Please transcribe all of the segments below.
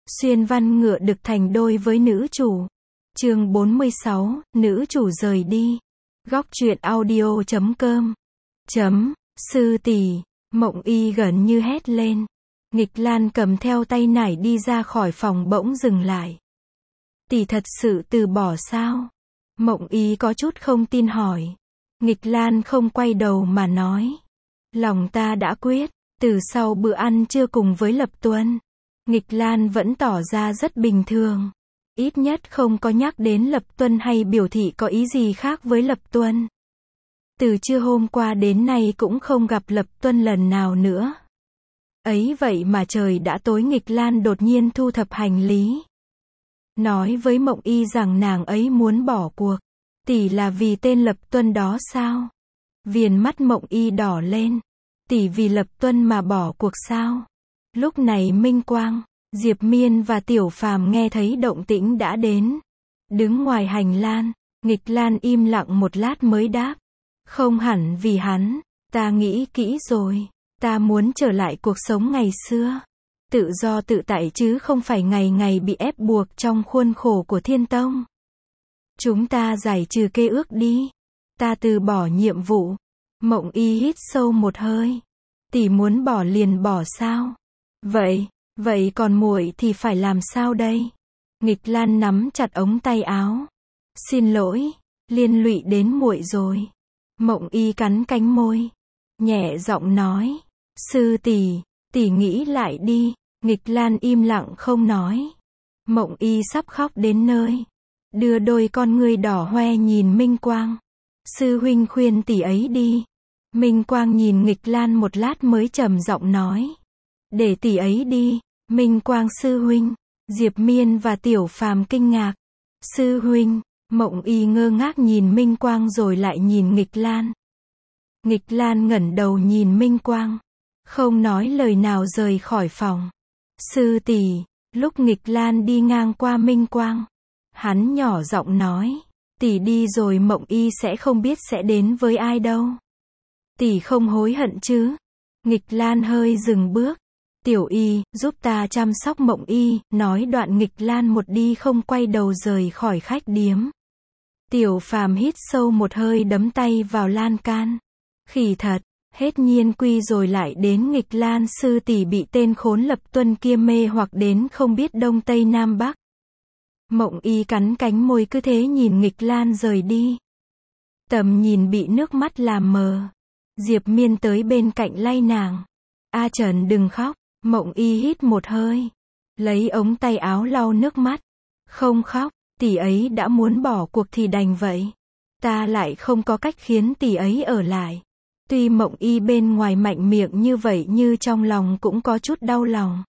Xuyên văn ngựa đực thành đôi với nữ chủ. Chương 46, nữ chủ rời đi. Góc truyện audio.com. Sư tỷ, Mộng Y gần như hét lên. Nghịch Lan cầm theo tay nải đi ra khỏi phòng bỗng dừng lại. Tỷ thật sự từ bỏ sao? Mộng Y có chút không tin hỏi. Nghịch Lan không quay đầu mà nói. Lòng ta đã quyết, từ sau bữa ăn trưa cùng với Lập Tuân. Nghịch Lan vẫn tỏ ra rất bình thường. Ít nhất không có nhắc đến Lập Tuân hay biểu thị có ý gì khác với Lập Tuân. Từ trưa hôm qua đến nay cũng không gặp Lập Tuân lần nào nữa. Ấy vậy mà trời đã tối, Nghịch Lan đột nhiên thu thập hành lý. Nói với Mộng Y rằng nàng ấy muốn bỏ cuộc. Tỷ là vì tên Lập Tuân đó sao? Viền mắt Mộng Y đỏ lên. Tỷ vì Lập Tuân mà bỏ cuộc sao? Lúc này Minh Quang, Diệp Miên và Tiểu Phàm nghe thấy động tĩnh đã đến. Đứng ngoài hành lang, Nghịch Lan im lặng một lát mới đáp. Không hẳn vì hắn, ta nghĩ kỹ rồi. Ta muốn trở lại cuộc sống ngày xưa. Tự do tự tại chứ không phải ngày ngày bị ép buộc trong khuôn khổ của Thiên Tông. Chúng ta giải trừ kê ước đi. Ta từ bỏ nhiệm vụ. Mộng Y hít sâu một hơi. Tỷ muốn bỏ liền bỏ sao? Vậy còn muội thì phải làm sao đây? Nghịch Lan nắm chặt ống tay áo. Xin lỗi, liên lụy đến muội rồi. Mộng Y cắn cánh môi, nhẹ giọng nói. Sư tỷ nghĩ lại đi. Nghịch Lan im lặng không nói. Mộng Y sắp khóc đến nơi. Đưa đôi con ngươi đỏ hoe nhìn Minh Quang. Sư huynh khuyên tỷ ấy đi. Minh Quang nhìn Nghịch Lan một lát mới trầm giọng nói. Để tỷ ấy đi. Minh Quang sư huynh. Diệp Miên và Tiểu Phàm kinh ngạc. Sư huynh. Mộng Y ngơ ngác nhìn Minh Quang rồi lại nhìn Nghịch Lan. Nghịch Lan ngẩng đầu nhìn Minh Quang. Không nói lời nào rời khỏi phòng. Sư tỷ. Lúc Nghịch Lan đi ngang qua Minh Quang, hắn nhỏ giọng nói. Tỷ đi rồi Mộng Y sẽ không biết sẽ đến với ai đâu. Tỷ không hối hận chứ? Nghịch Lan hơi dừng bước. Tiểu Y, giúp ta chăm sóc Mộng Y, nói đoạn Nghịch Lan một đi không quay đầu rời khỏi khách điếm. Tiểu Phàm hít sâu một hơi đấm tay vào lan can. Khỉ thật, hết Nhiên Quy rồi lại đến Nghịch Lan sư tỷ bị tên khốn Lập Tuân kia mê hoặc đến không biết đông tây nam bắc. Mộng Y cắn cánh môi cứ thế nhìn Nghịch Lan rời đi. Tầm nhìn bị nước mắt làm mờ. Diệp Miên tới bên cạnh lay nàng. A Trần đừng khóc. Mộng Y hít một hơi, lấy ống tay áo lau nước mắt. Không khóc, tỷ ấy đã muốn bỏ cuộc thì đành vậy. Ta lại không có cách khiến tỷ ấy ở lại. Tuy Mộng Y bên ngoài mạnh miệng như vậy như trong lòng cũng có chút đau lòng.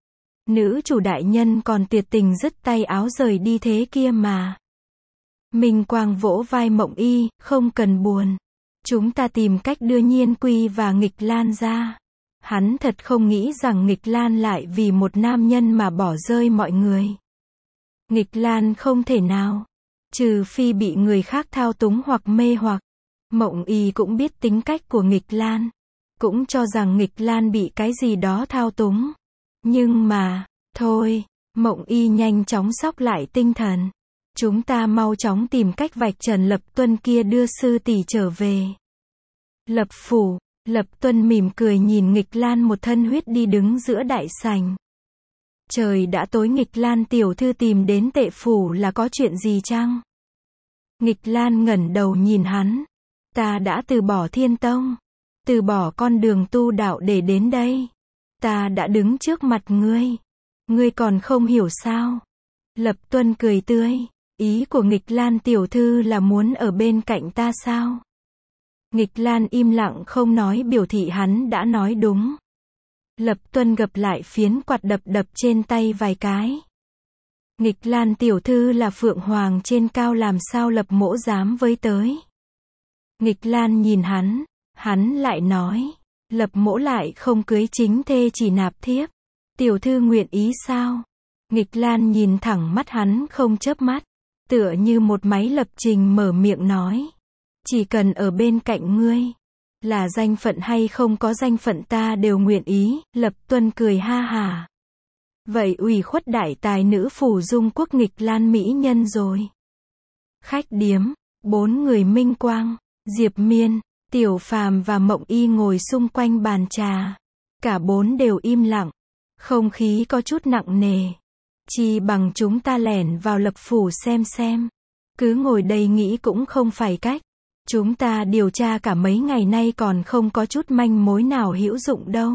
Nữ chủ đại nhân còn tuyệt tình dứt tay áo rời đi thế kia mà. Minh Quang vỗ vai Mộng Y, không cần buồn. Chúng ta tìm cách đưa Nhiên Quy và Nghịch Lan ra. Hắn thật không nghĩ rằng Nghịch Lan lại vì một nam nhân mà bỏ rơi mọi người. Nghịch Lan không thể nào. Trừ phi bị người khác thao túng hoặc mê hoặc. Mộng Y cũng biết tính cách của Nghịch Lan. Cũng cho rằng Nghịch Lan bị cái gì đó thao túng. Nhưng mà, thôi, Mộng Y nhanh chóng xốc lại tinh thần. Chúng ta mau chóng tìm cách vạch trần Lập Tuân kia đưa sư tỷ trở về. Lập phủ. Lập Tuân mỉm cười nhìn Nghịch Lan một thân huyết đi đứng giữa đại sảnh. Trời đã tối, Nghịch Lan tiểu thư tìm đến Tệ phủ là có chuyện gì chăng? Nghịch Lan ngẩng đầu nhìn hắn. Ta đã từ bỏ Thiên Tông, từ bỏ con đường tu đạo để đến đây. Ta đã đứng trước mặt ngươi. Ngươi còn không hiểu sao? Lập Tuân cười tươi. Ý của Nghịch Lan tiểu thư là muốn ở bên cạnh ta sao? Nghịch Lan im lặng không nói biểu thị hắn đã nói đúng. Lập Tuân gập lại phiến quạt đập đập trên tay vài cái. Nghịch Lan tiểu thư là Phượng Hoàng trên cao, làm sao Lập mỗ dám với tới. Nghịch Lan nhìn hắn lại nói. Lập mỗ lại không cưới chính thê chỉ nạp thiếp. Tiểu thư nguyện ý sao? Nghịch Lan nhìn thẳng mắt hắn không chớp mắt. Tựa như một máy lập trình mở miệng nói. Chỉ cần ở bên cạnh ngươi, là danh phận hay không có danh phận ta đều nguyện ý. Lập Tuân cười ha hả. Vậy ủy khuất đại tài nữ phủ dung quốc nghịch lan mỹ nhân rồi. Khách điếm, 4 người Minh Quang, Diệp Miên, Tiểu Phàm và Mộng Y ngồi xung quanh bàn trà. Cả 4 đều im lặng. Không khí có chút nặng nề. Chi bằng chúng ta lẻn vào Lập phủ xem. Cứ ngồi đây nghĩ cũng không phải cách. Chúng ta điều tra cả mấy ngày nay còn không có chút manh mối nào hữu dụng đâu.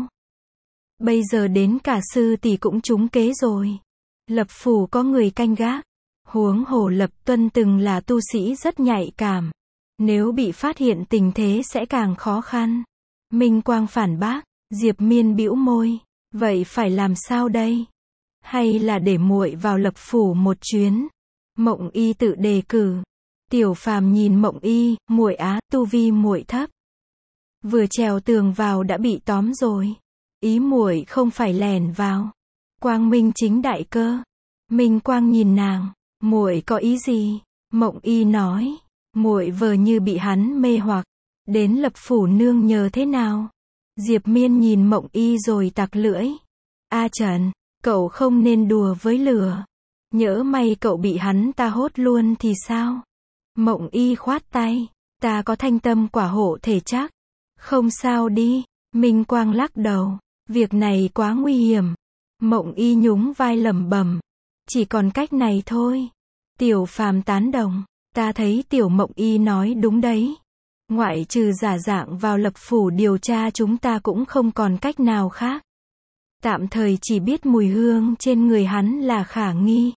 Bây giờ đến cả sư tỷ cũng trúng kế rồi. Lập phủ có người canh gác. Huống hồ Lập Tuân từng là tu sĩ rất nhạy cảm. Nếu bị phát hiện tình thế sẽ càng khó khăn. Minh Quang phản bác, Diệp Miên bĩu môi. Vậy phải làm sao đây? Hay là để muội vào Lập phủ một chuyến? Mộng Y tự đề cử. Tiểu Phàm nhìn Mộng Y, muội á, tu vi muội thấp. Vừa trèo tường vào đã bị tóm rồi. Ý muội không phải lẻn vào. Quang minh chính đại cơ. Minh Quang nhìn nàng, muội có ý gì? Mộng Y nói, muội vờ như bị hắn mê hoặc, đến Lập phủ nương nhờ thế nào? Diệp Miên nhìn Mộng Y rồi tặc lưỡi. A Trần, cậu không nên đùa với lửa. Nhỡ may cậu bị hắn ta hốt luôn thì sao? Mộng Y khoát tay, ta có thanh tâm quả hộ thể chắc. Không sao đi. Minh Quang lắc đầu, việc này quá nguy hiểm. Mộng Y nhún vai lẩm bẩm, chỉ còn cách này thôi. Tiểu Phàm tán đồng, ta thấy Tiểu Mộng Y nói đúng đấy. Ngoại trừ giả dạng vào Lập phủ điều tra chúng ta cũng không còn cách nào khác. Tạm thời chỉ biết mùi hương trên người hắn là khả nghi.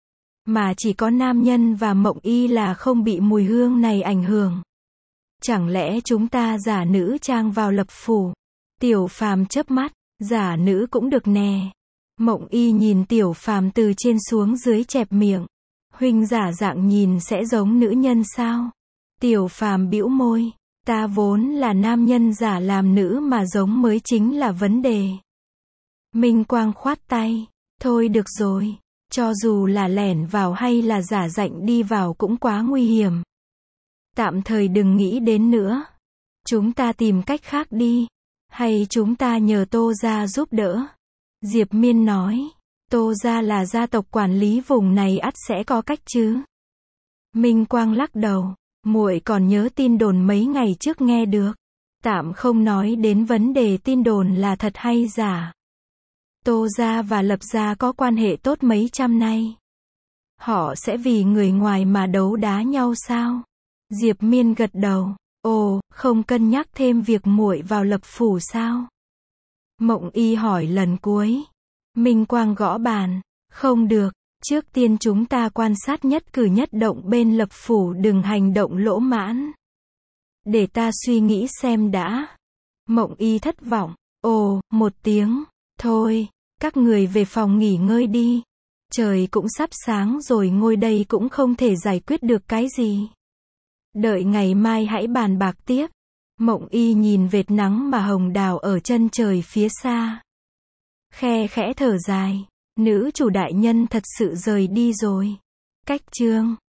Mà chỉ có nam nhân và Mộng Y là không bị mùi hương này ảnh hưởng. Chẳng lẽ chúng ta giả nữ trang vào Lập phủ? Tiểu Phàm chớp mắt, giả nữ cũng được nè. Mộng Y nhìn Tiểu Phàm từ trên xuống dưới chẹp miệng. Huynh giả dạng nhìn sẽ giống nữ nhân sao? Tiểu Phàm bĩu môi, ta vốn là nam nhân giả làm nữ mà giống mới chính là vấn đề. Minh Quang khoát tay, thôi được rồi, cho dù là lẻn vào hay là giả dạnh đi vào cũng quá nguy hiểm. Tạm thời đừng nghĩ đến nữa. Chúng ta tìm cách khác đi. Hay chúng ta nhờ Tô gia giúp đỡ? Diệp Miên nói, Tô gia là gia tộc quản lý vùng này ắt sẽ có cách chứ. Minh Quang lắc đầu, muội còn nhớ tin đồn mấy ngày trước nghe được. Tạm không nói đến vấn đề tin đồn là thật hay giả. Tô gia và Lập gia có quan hệ tốt mấy trăm nay. Họ sẽ vì người ngoài mà đấu đá nhau sao? Diệp Miên gật đầu, ồ, không cân nhắc thêm việc muội vào Lập phủ sao? Mộng Y hỏi lần cuối. Minh Quang gõ bàn, không được, trước tiên chúng ta quan sát nhất cử nhất động bên Lập phủ, đừng hành động lỗ mãn. Để ta suy nghĩ xem đã. Mộng Y thất vọng, ồ, một tiếng, thôi, các người về phòng nghỉ ngơi đi. Trời cũng sắp sáng rồi, ngồi đây cũng không thể giải quyết được cái gì. Đợi ngày mai hãy bàn bạc tiếp. Mộng Y nhìn vệt nắng mà hồng đào ở chân trời phía xa. Khe khẽ thở dài, nữ chủ đại nhân thật sự rời đi rồi. Cách chương